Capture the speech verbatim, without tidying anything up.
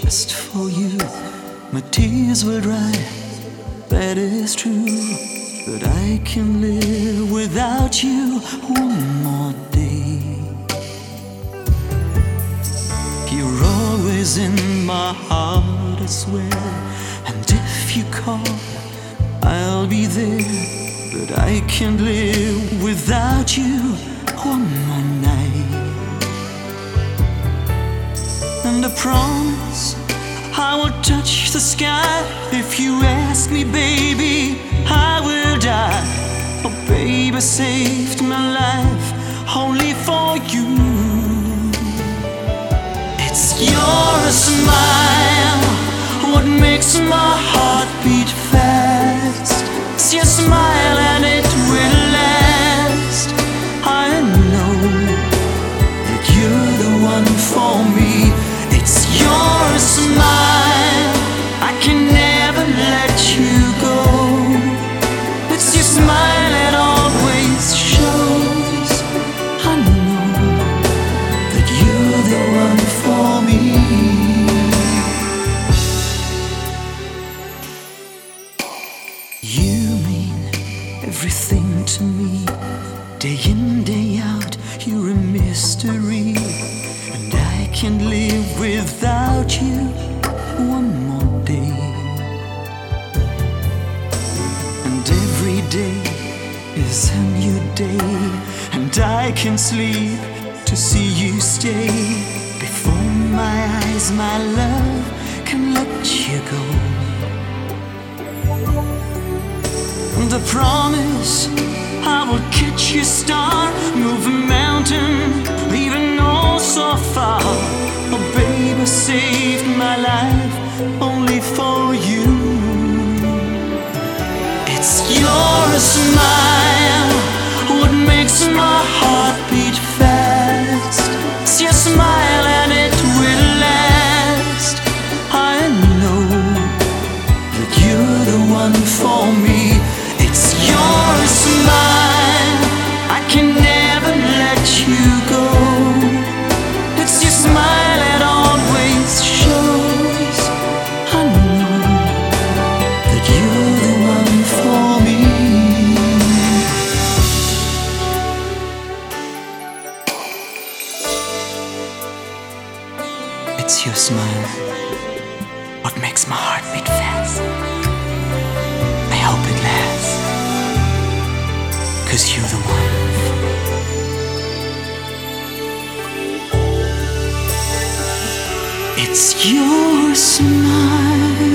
just for you. My tears will dry, that is true. But I can live without you one more day. You're always in my heart, I swear. And if you call, I'll be there. But I can't live without you one more night. And I promise I will touch the sky. If you ask me, baby, I will die. Oh, baby, saved my life only for you. It's your smile what makes my heart beat fast. It's your smile and it will last. I know that you're the one for me. It's your smile, I can never let you go. It's your smile that always shows. I know that you're the one for me. You mean everything to me. Day in, day out, you're a mystery. And I can't live without you one more day. And every day is a new day. And I can sleep to see you stay. Before my eyes, my love, can let you go. And I promise I will catch your star, move a mountain, leaving all so far. Oh, baby, saved my life only for you. It's your smile what makes my heart beat fast. It's your smile and it will last. I know that you're the one for me. It's your smile, I can never let you go. It's your smile that always shows. I know that you're the one for me. It's your smile what makes my heart beat fast. I hope it lasts, 'cause you're the one. It's your smile